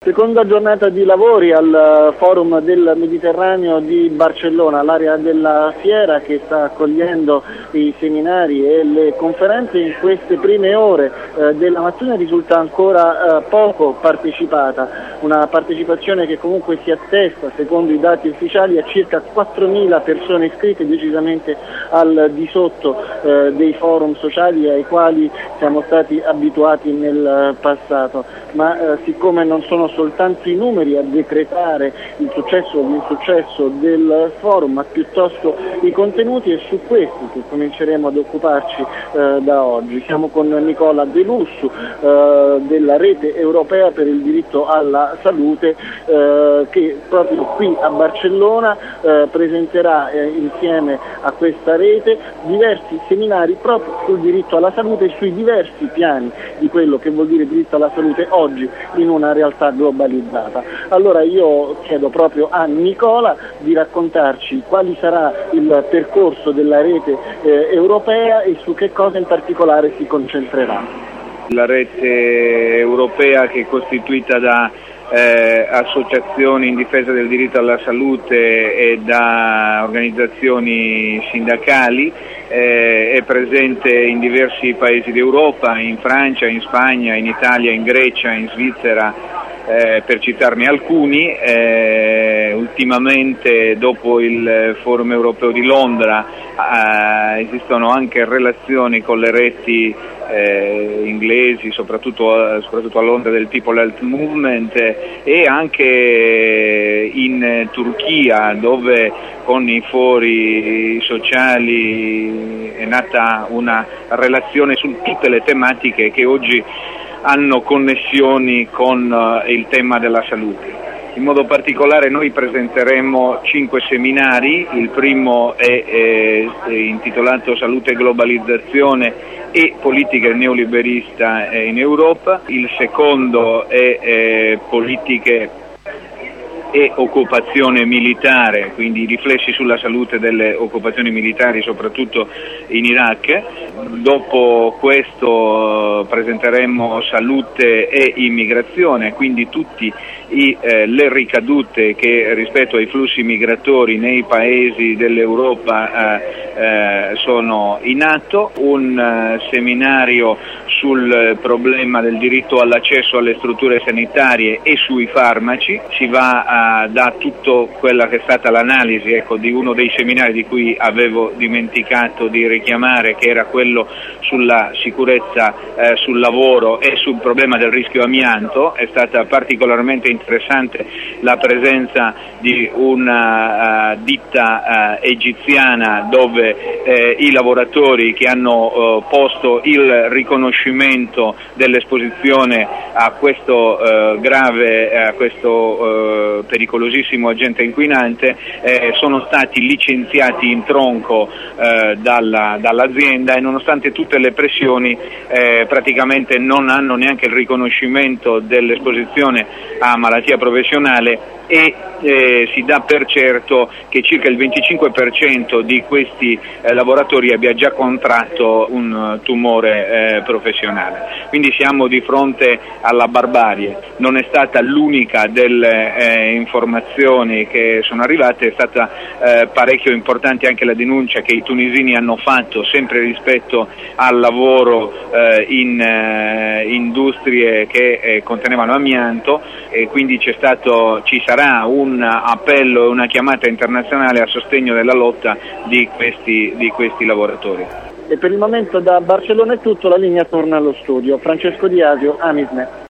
Seconda giornata di lavori al Forum del Mediterraneo di Barcellona, l'area della fiera che sta accogliendo i seminari e le conferenze. In queste prime ore della mattina risulta ancora poco partecipata, una partecipazione che comunque si attesta, secondo i dati ufficiali, a circa 4.000 persone iscritte, decisamente al di sotto dei forum sociali ai quali siamo stati abituati nel passato, ma siccome non sono soltanto i numeri a decretare il successo o l'insuccesso del forum, ma piuttosto i contenuti, è su questi che cominceremo ad occuparci da oggi. Siamo con Nicola De Lussu della Rete Europea per il Diritto alla Salute che proprio qui a Barcellona presenterà insieme a questa rete diversi seminari proprio sul diritto alla salute e sui diversi piani di quello che vuol dire diritto alla salute oggi in una realtà globalizzata. Allora io chiedo proprio a Nicola di raccontarci quali sarà il percorso della rete europea e su che cosa in particolare si concentrerà. La rete europea, che è costituita da associazioni in difesa del diritto alla salute e da organizzazioni sindacali, è presente in diversi paesi d'Europa, in Francia, in Spagna, in Italia, in Grecia, in Svizzera, per citarne alcuni. Ultimamente, dopo il Forum europeo di Londra, esistono anche relazioni con le reti inglesi, soprattutto a Londra, del People Health Movement, e anche in Turchia, dove con i fori sociali è nata una relazione su tutte le tematiche che oggi hanno connessioni con il tema della salute. In modo particolare noi presenteremo 5 seminari. Il primo è intitolato Salute e globalizzazione e politiche neoliberista in Europa, il secondo è politiche e occupazione militare, quindi riflessi sulla salute delle occupazioni militari soprattutto in Iraq. Dopo questo presenteremo salute e immigrazione, quindi tutte le ricadute che rispetto ai flussi migratori nei paesi dell'Europa sono in atto. Un seminario sul problema del diritto all'accesso alle strutture sanitarie e sui farmaci. Si va da tutto quella che è stata l'analisi di uno dei seminari di cui avevo dimenticato di richiamare, che era quello sulla sicurezza sul lavoro e sul problema del rischio amianto. È stata particolarmente interessante la presenza di una ditta egiziana, dove i lavoratori che hanno posto il riconoscimento dell'esposizione a questo a questo pericolosissimo agente inquinante sono stati licenziati in tronco dall'azienda, e nonostante tutte le pressioni praticamente non hanno neanche il riconoscimento dell'esposizione a malattia professionale, e si dà per certo che circa il 25% di questi lavoratori abbia già contratto un tumore professionale. Quindi siamo di fronte alla barbarie. Non è stata l'unica delle informazioni che sono arrivate, è stata parecchio importante anche la denuncia che i tunisini hanno fatto sempre rispetto al lavoro in industrie che contenevano amianto, e quindi ci sarà un appello e una chiamata internazionale a sostegno della lotta di questi lavoratori. E per il momento da Barcellona è tutto, la linea torna allo studio. Francesco Di Asio, Amisnet.